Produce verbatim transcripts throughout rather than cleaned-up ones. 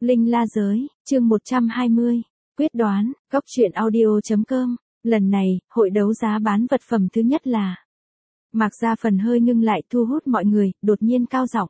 Linh La Giới, chương một trăm hai mươi, quyết đoán, góc truyện audio.com, lần này, hội đấu giá bán vật phẩm thứ nhất là. Mạc Gia Phần hơi ngưng lại thu hút mọi người, đột nhiên cao giọng.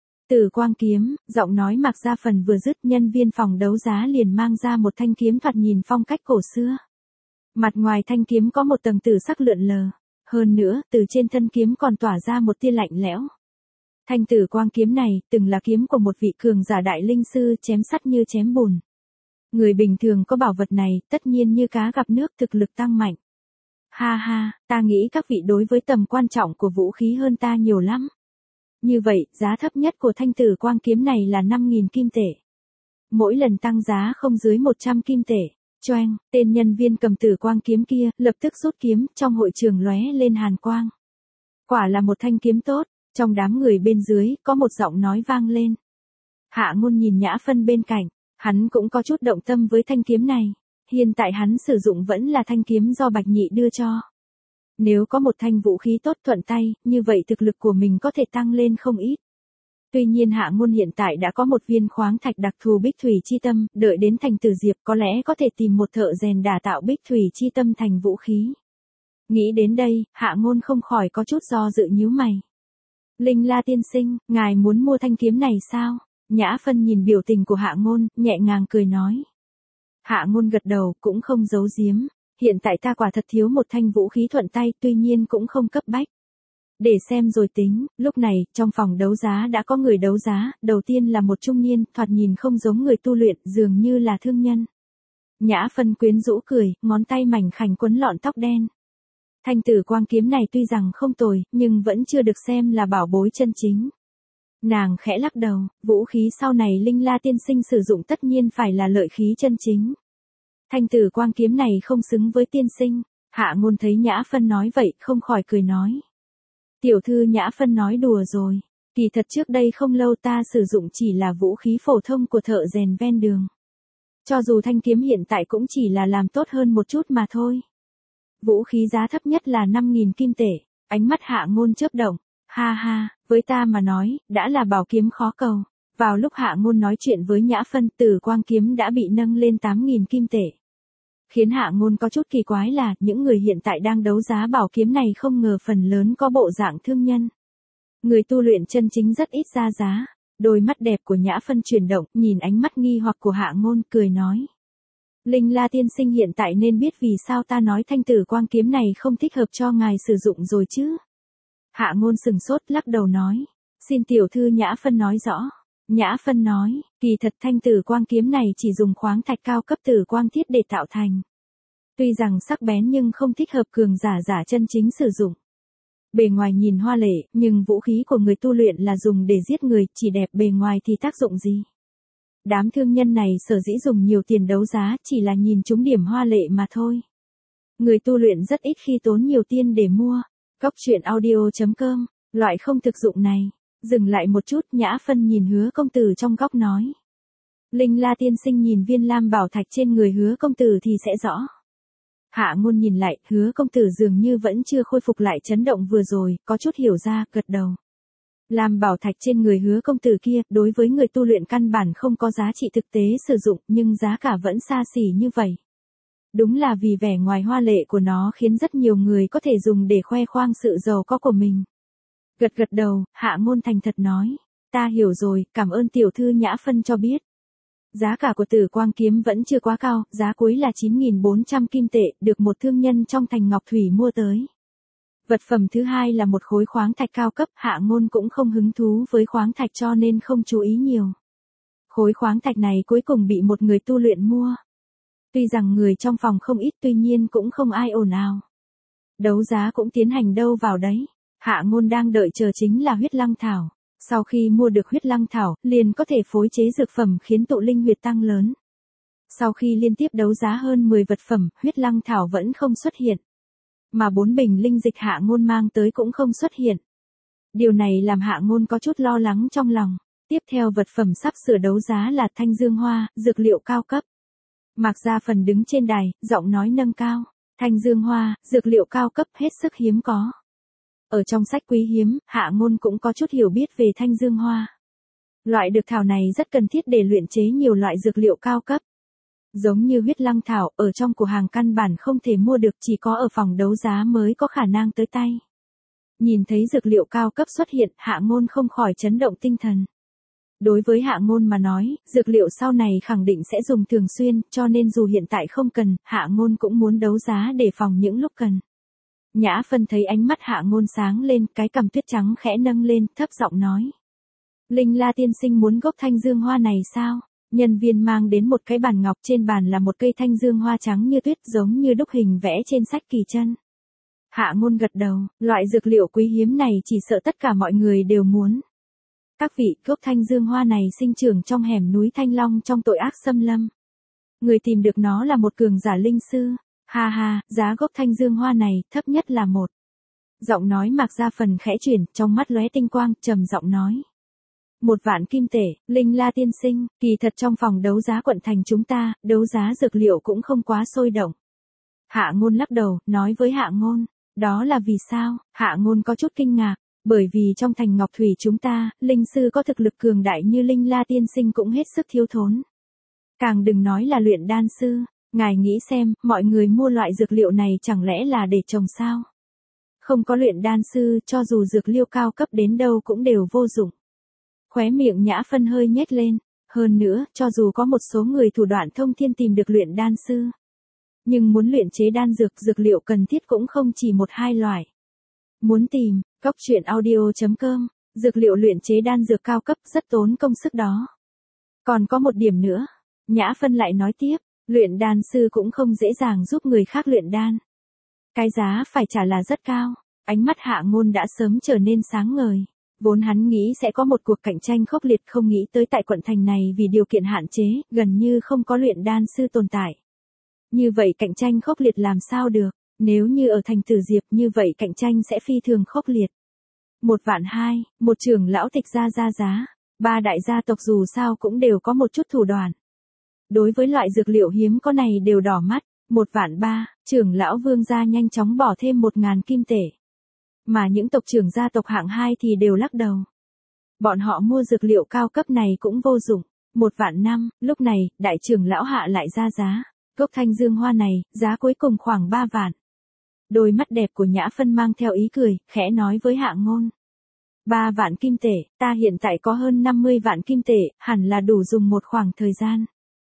Tử quang kiếm, giọng nói Mạc Gia Phần vừa dứt, nhân viên phòng đấu giá liền mang ra một thanh kiếm thoạt nhìn phong cách cổ xưa. Mặt ngoài thanh kiếm có một tầng tử sắc lượn lờ, hơn nữa, từ trên thân kiếm còn tỏa ra một tia lạnh lẽo. Thanh tử quang kiếm này, từng là kiếm của một vị cường giả đại linh sư, chém sắt như chém bùn. Người bình thường có bảo vật này, tất nhiên như cá gặp nước, thực lực tăng mạnh. Ha ha, ta nghĩ các vị đối với tầm quan trọng của vũ khí hơn ta nhiều lắm. Như vậy, giá thấp nhất của thanh tử quang kiếm này là năm nghìn kim tệ. Mỗi lần tăng giá không dưới một trăm kim tệ. Choeng, tên nhân viên cầm tử quang kiếm kia, lập tức rút kiếm, trong hội trường lóe lên hàn quang. Quả là một thanh kiếm tốt. Trong đám người bên dưới, có một giọng nói vang lên. Hạ Ngôn nhìn Nhã Phân bên cạnh, hắn cũng có chút động tâm với thanh kiếm này. Hiện tại hắn sử dụng vẫn là thanh kiếm do Bạch Nhị đưa cho. Nếu có một thanh vũ khí tốt thuận tay, như vậy thực lực của mình có thể tăng lên không ít. Tuy nhiên Hạ Ngôn hiện tại đã có một viên khoáng thạch đặc thù bích thủy chi tâm, đợi đến thành tử diệp có lẽ có thể tìm một thợ rèn đả tạo bích thủy chi tâm thành vũ khí. Nghĩ đến đây, Hạ Ngôn không khỏi có chút do dự nhíu mày. Linh La tiên sinh, ngài muốn mua thanh kiếm này sao? Nhã Phân nhìn biểu tình của Hạ Ngôn, nhẹ nhàng cười nói. Hạ Ngôn gật đầu, cũng không giấu giếm. Hiện tại ta quả thật thiếu một thanh vũ khí thuận tay, tuy nhiên cũng không cấp bách. Để xem rồi tính, lúc này, trong phòng đấu giá đã có người đấu giá, đầu tiên là một trung niên, thoạt nhìn không giống người tu luyện, dường như là thương nhân. Nhã Phân quyến rũ cười, ngón tay mảnh khảnh quấn lọn tóc đen. Thanh tử quang kiếm này tuy rằng không tồi, nhưng vẫn chưa được xem là bảo bối chân chính. Nàng khẽ lắc đầu, vũ khí sau này Linh La tiên sinh sử dụng tất nhiên phải là lợi khí chân chính. Thanh tử quang kiếm này không xứng với tiên sinh. Hạ Ngôn thấy Nhã Phân nói vậy, không khỏi cười nói. Tiểu thư Nhã Phân nói đùa rồi. Kỳ thật trước đây không lâu ta sử dụng chỉ là vũ khí phổ thông của thợ rèn ven đường. Cho dù thanh kiếm hiện tại cũng chỉ là làm tốt hơn một chút mà thôi. Vũ khí giá thấp nhất là năm nghìn kim tệ, ánh mắt Hạ Ngôn chớp động, ha ha, với ta mà nói, đã là bảo kiếm khó cầu. Vào lúc Hạ Ngôn nói chuyện với Nhã Phân, tử quang kiếm đã bị nâng lên tám nghìn kim tệ. Khiến Hạ Ngôn có chút kỳ quái là, những người hiện tại đang đấu giá bảo kiếm này không ngờ phần lớn có bộ dạng thương nhân. Người tu luyện chân chính rất ít ra giá. Đôi mắt đẹp của Nhã Phân chuyển động, nhìn ánh mắt nghi hoặc của Hạ Ngôn, cười nói. Linh La tiên sinh hiện tại nên biết vì sao ta nói thanh tử quang kiếm này không thích hợp cho ngài sử dụng rồi chứ. Hạ Ngôn sừng sốt lắc đầu nói. Xin tiểu thư Nhã Phân nói rõ. Nhã Phân nói, kỳ thật thanh tử quang kiếm này chỉ dùng khoáng thạch cao cấp tử quang thiết để tạo thành. Tuy rằng sắc bén nhưng không thích hợp cường giả giả chân chính sử dụng. Bề ngoài nhìn hoa lệ, nhưng vũ khí của người tu luyện là dùng để giết người, chỉ đẹp bề ngoài thì tác dụng gì. Đám thương nhân này sở dĩ dùng nhiều tiền đấu giá chỉ là nhìn chúng điểm hoa lệ mà thôi. Người tu luyện rất ít khi tốn nhiều tiền để mua. Góc truyện audio.com, loại không thực dụng này. Dừng lại một chút, Nhã Phân nhìn Hứa công tử trong góc nói. Linh La tiên sinh nhìn viên lam bảo thạch trên người Hứa công tử thì sẽ rõ. Hạ Ngôn nhìn lại, Hứa công tử dường như vẫn chưa khôi phục lại chấn động vừa rồi, có chút hiểu ra, gật đầu. Lam bảo thạch trên người Hứa công tử kia, đối với người tu luyện căn bản không có giá trị thực tế sử dụng, nhưng giá cả vẫn xa xỉ như vậy. Đúng là vì vẻ ngoài hoa lệ của nó khiến rất nhiều người có thể dùng để khoe khoang sự giàu có của mình. Gật gật đầu, Hạ Ngôn thành thật nói. Ta hiểu rồi, cảm ơn tiểu thư Nhã Phân cho biết. Giá cả của tử quang kiếm vẫn chưa quá cao, giá cuối là chín nghìn bốn trăm kim tệ, được một thương nhân trong thành Ngọc Thủy mua tới. Vật phẩm thứ hai là một khối khoáng thạch cao cấp, Hạ Ngôn cũng không hứng thú với khoáng thạch cho nên không chú ý nhiều. Khối khoáng thạch này cuối cùng bị một người tu luyện mua. Tuy rằng người trong phòng không ít, tuy nhiên cũng không ai ồn ào. Đấu giá cũng tiến hành đâu vào đấy. Hạ Ngôn đang đợi chờ chính là huyết lăng thảo. Sau khi mua được huyết lăng thảo, liền có thể phối chế dược phẩm khiến tụ linh huyệt tăng lớn. Sau khi liên tiếp đấu giá hơn mười vật phẩm, huyết lăng thảo vẫn không xuất hiện. Mà bốn bình linh dịch Hạ Ngôn mang tới cũng không xuất hiện. Điều này làm Hạ Ngôn có chút lo lắng trong lòng. Tiếp theo vật phẩm sắp sửa đấu giá là thanh dương hoa, dược liệu cao cấp. Mạc Gia Phần đứng trên đài, giọng nói nâng cao. Thanh dương hoa, dược liệu cao cấp hết sức hiếm có. Ở trong sách quý hiếm, Hạ Ngôn cũng có chút hiểu biết về thanh dương hoa. Loại dược thảo này rất cần thiết để luyện chế nhiều loại dược liệu cao cấp. Giống như huyết lăng thảo, ở trong cửa hàng căn bản không thể mua được, chỉ có ở phòng đấu giá mới có khả năng tới tay. Nhìn thấy dược liệu cao cấp xuất hiện, Hạ Ngôn không khỏi chấn động tinh thần. Đối với Hạ Ngôn mà nói, dược liệu sau này khẳng định sẽ dùng thường xuyên, cho nên dù hiện tại không cần, Hạ Ngôn cũng muốn đấu giá để phòng những lúc cần. Nhã Phân thấy ánh mắt Hạ Ngôn sáng lên, cái cằm tuyết trắng khẽ nâng lên, thấp giọng nói. Linh La tiên sinh muốn gốc thanh dương hoa này sao? Nhân viên mang đến một cái bàn ngọc, trên bàn là một cây thanh dương hoa trắng như tuyết, giống như đúc hình vẽ trên sách kỳ chân. Hạ Ngôn gật đầu, loại dược liệu quý hiếm này chỉ sợ tất cả mọi người đều muốn. Các vị, gốc thanh dương hoa này sinh trưởng trong hẻm núi Thanh Long trong tội ác xâm lâm. Người tìm được nó là một cường giả linh sư. Ha ha, giá gốc thanh dương hoa này thấp nhất là một. Giọng nói Mạc Gia Phần khẽ chuyển, trong mắt lóe tinh quang, trầm giọng nói. Một vạn kim tệ, Linh La tiên sinh, kỳ thật trong phòng đấu giá quận thành chúng ta, đấu giá dược liệu cũng không quá sôi động. Hạ Ngôn lắc đầu, nói với Hạ Ngôn, đó là vì sao? Hạ Ngôn có chút kinh ngạc, bởi vì trong thành Ngọc Thủy chúng ta, linh sư có thực lực cường đại như Linh La tiên sinh cũng hết sức thiếu thốn. Càng đừng nói là luyện đan sư, ngài nghĩ xem, mọi người mua loại dược liệu này chẳng lẽ là để trồng sao? Không có luyện đan sư, cho dù dược liệu cao cấp đến đâu cũng đều vô dụng. Khóe miệng Nhã Phân hơi nhếch lên, hơn nữa, cho dù có một số người thủ đoạn thông thiên tìm được luyện đan sư, nhưng muốn luyện chế đan dược, dược liệu cần thiết cũng không chỉ một hai loại. Muốn tìm, Cốc Truyện Audio chấm com, dược liệu luyện chế đan dược cao cấp rất tốn công sức đó. Còn có một điểm nữa, Nhã Phân lại nói tiếp, luyện đan sư cũng không dễ dàng giúp người khác luyện đan. Cái giá phải trả là rất cao. Ánh mắt Hạ Ngôn đã sớm trở nên sáng ngời. Vốn hắn nghĩ sẽ có một cuộc cạnh tranh khốc liệt, không nghĩ tới tại quận thành này vì điều kiện hạn chế, gần như không có luyện đan sư tồn tại. Như vậy cạnh tranh khốc liệt làm sao được, nếu như ở thành Tử Diệp như vậy cạnh tranh sẽ phi thường khốc liệt. Một vạn hai, một trưởng lão tịch gia ra giá, ba đại gia tộc dù sao cũng đều có một chút thủ đoạn. Đối với loại dược liệu hiếm có này đều đỏ mắt, một vạn ba, trưởng lão Vương gia nhanh chóng bỏ thêm một ngàn kim tệ. Mà những tộc trưởng gia tộc hạng hai thì đều lắc đầu. Bọn họ mua dược liệu cao cấp này cũng vô dụng, một vạn năm, lúc này, đại trưởng lão hạ lại ra giá. Gốc thanh dương hoa này, giá cuối cùng khoảng ba vạn. Đôi mắt đẹp của Nhã Phân mang theo ý cười, khẽ nói với Hạ Ngôn. Ba vạn kim tệ, ta hiện tại có hơn năm mươi vạn kim tệ, hẳn là đủ dùng một khoảng thời gian.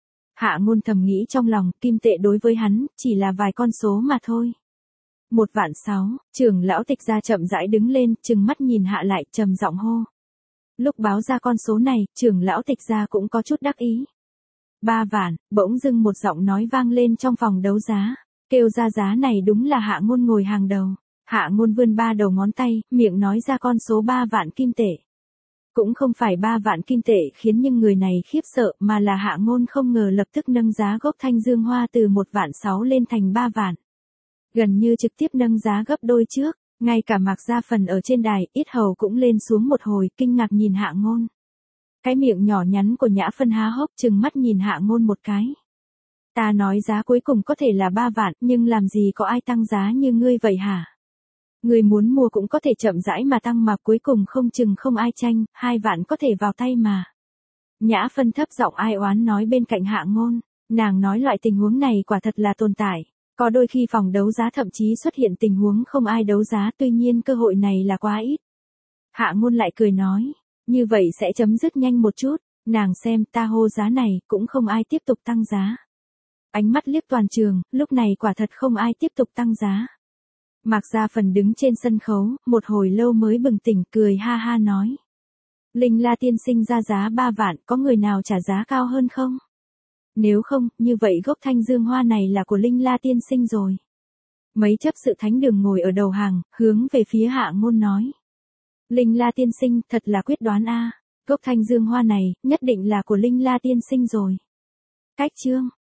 Hạ Ngôn thầm nghĩ trong lòng, kim tệ đối với hắn, chỉ là vài con số mà thôi. Một vạn sáu, trưởng lão tịch gia chậm rãi đứng lên, trừng mắt nhìn Hạ lại, trầm giọng hô. Lúc báo ra con số này, trưởng lão tịch gia cũng có chút đắc ý. Ba vạn, bỗng dưng một giọng nói vang lên trong phòng đấu giá, kêu ra giá này đúng là Hạ Ngôn ngồi hàng đầu. Hạ Ngôn vươn ba đầu ngón tay, miệng nói ra con số ba vạn kim tệ. Cũng không phải ba vạn kim tệ khiến những người này khiếp sợ, mà là Hạ Ngôn không ngờ lập tức nâng giá gốc thanh dương hoa từ một vạn sáu lên thành ba vạn. Gần như trực tiếp nâng giá gấp đôi trước, ngay cả Mạc Gia Phần ở trên đài, yết hầu cũng lên xuống một hồi, kinh ngạc nhìn Hạ Ngôn. Cái miệng nhỏ nhắn của Nhã Phân há hốc trừng mắt nhìn Hạ Ngôn một cái. Ta nói giá cuối cùng có thể là ba vạn, nhưng làm gì có ai tăng giá như ngươi vậy hả? Ngươi muốn mua cũng có thể chậm rãi mà tăng mà cuối cùng không chừng không ai tranh, hai vạn có thể vào tay mà. Nhã Phân thấp giọng ai oán nói bên cạnh Hạ Ngôn, nàng nói loại tình huống này quả thật là tồn tại. Có đôi khi phòng đấu giá thậm chí xuất hiện tình huống không ai đấu giá, tuy nhiên cơ hội này là quá ít. Hạ Ngôn lại cười nói, như vậy sẽ chấm dứt nhanh một chút, nàng xem ta hô giá này, cũng không ai tiếp tục tăng giá. Ánh mắt liếc toàn trường, lúc này quả thật không ai tiếp tục tăng giá. Mạc Gia Phần đứng trên sân khấu, một hồi lâu mới bừng tỉnh, cười ha ha nói. Linh La tiên sinh ra giá ba vạn, có người nào trả giá cao hơn không? Nếu không, như vậy gốc thanh dương hoa này là của Linh La tiên sinh rồi. Mấy chấp sự thánh đường ngồi ở đầu hàng, hướng về phía Hạ Ngôn nói. Linh La tiên sinh, thật là quyết đoán a, gốc thanh dương hoa này, nhất định là của Linh La tiên sinh rồi. Cách chương